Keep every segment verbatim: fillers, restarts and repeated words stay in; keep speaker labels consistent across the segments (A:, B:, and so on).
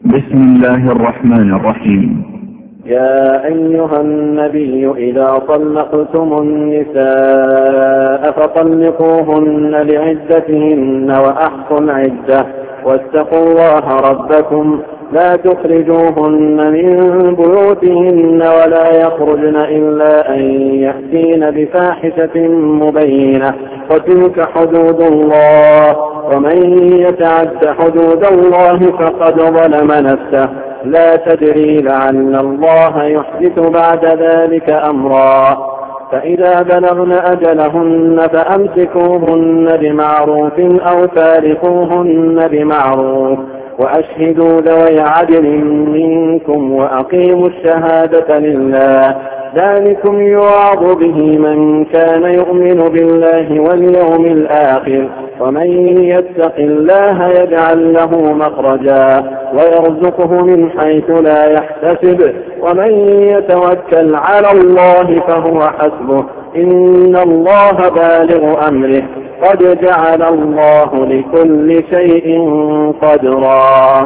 A: بسم الله الرحمن الرحيم.
B: يا أيها النبي إذا طلقتم النساء فطلقوهن لعدتهن وأحصوا العدة واتقوا الله ربكم لا تخرجوهن من بيوتهن ولا يخرجن إلا أن يأتين بفاحشة مبينة وتلك حدود الله ومن يتعد حدود الله فقد ظلم نفسه لا تدري لعل الله يحدث بعد ذلك أمرا. فإذا بلغن أجلهن فأمسكوهن بمعروف أو فارقوهن بمعروف وأشهدوا ذوي عدل منكم وأقيموا الشهادة لله ذلكم يوعظ به من كان يؤمن بالله واليوم الآخر ومن يتق الله يجعل له مخرجا ويرزقه من حيث لا يحتسب ومن يتوكل على الله فهو حسبه إن الله بالغ أمره قد جعل الله لكل شيء قدرا.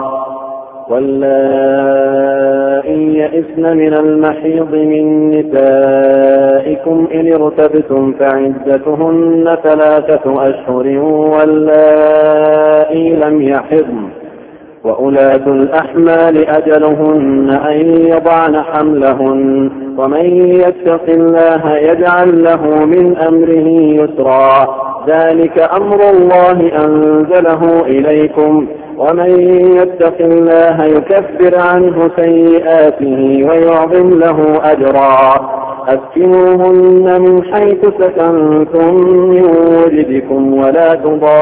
B: واللائي يئسن من المحيض من نسائكم إن ارتبتم فعدتهن ثلاثة أشهر واللائي لم يحضن وأولاة الأحمال أجلهن أن يضعن حملهن ومن يتق الله يجعل له من أمره يسرا ذلك أمر الله أنزله إليكم ومن يتق الله يكفر عنه سيئاته ويعظم له أجرا. أسكنوهن من حيث سكنتم من وجدكم ولا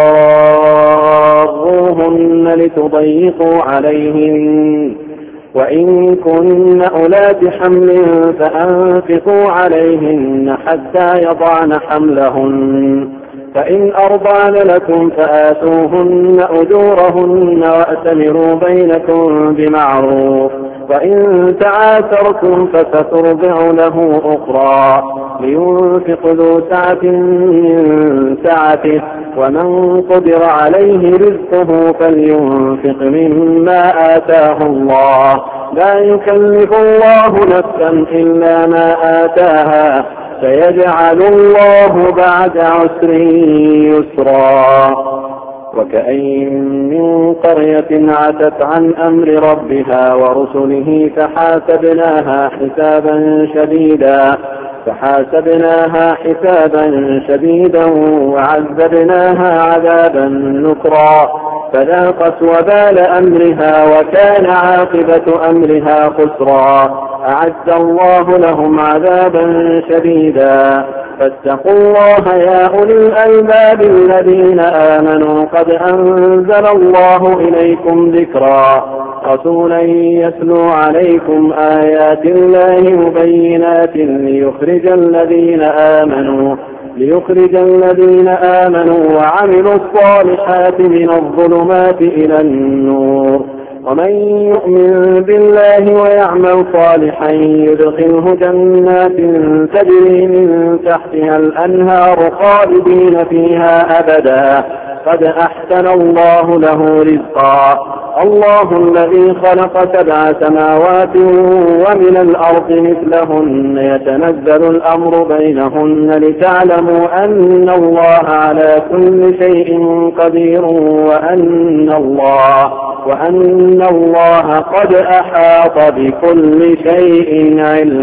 B: تضاروهن لتضيقوا عليهن وإن كن أولات حمل فأنفقوا عليهن حتى يضعن حملهن فإن أرضعن لكم فآتوهن أجورهن وأتمروا بينكم بمعروف وإن تعاثرتم فسترضع له أخرى لينفق ذو سعة من سعته ومن قدر عليه رزقه فلينفق مما آتاه الله لا يكلف الله نفسا إلا ما آتاها سيجعل الله بعد عسر يسرا. وكأين من قرية عتت عن أمر ربها ورسله فحاسبناها حسابا شديدا فحاسبناها حسابا شديدا وعذبناها عذابا نكرا فذاقت وبال أمرها وكان عاقبة أمرها خسرا. أعد الله لهم عذابا شديدا فاتقوا الله يا أولي الألباب الذين آمنوا قد أنزل الله إليكم ذكرا رسولا يتلو عليكم آيات الله مبينات ليخرج الذين آمنوا ليخرج الذين آمنوا وعملوا الصالحات من الظلمات إلى النور ومن يؤمن بالله ويعمل صالحا يدخله جنات تجري من تحتها الأنهار خالدين فيها أبدا قد أحسن الله له رزقا. الله الذي خلق سبع سماوات ومن الأرض مثلهن يتنزل الأمر بينهن لتعلموا أن الله على كل شيء قدير وأن الله وأن الله قد أحاط بكل شيء علما.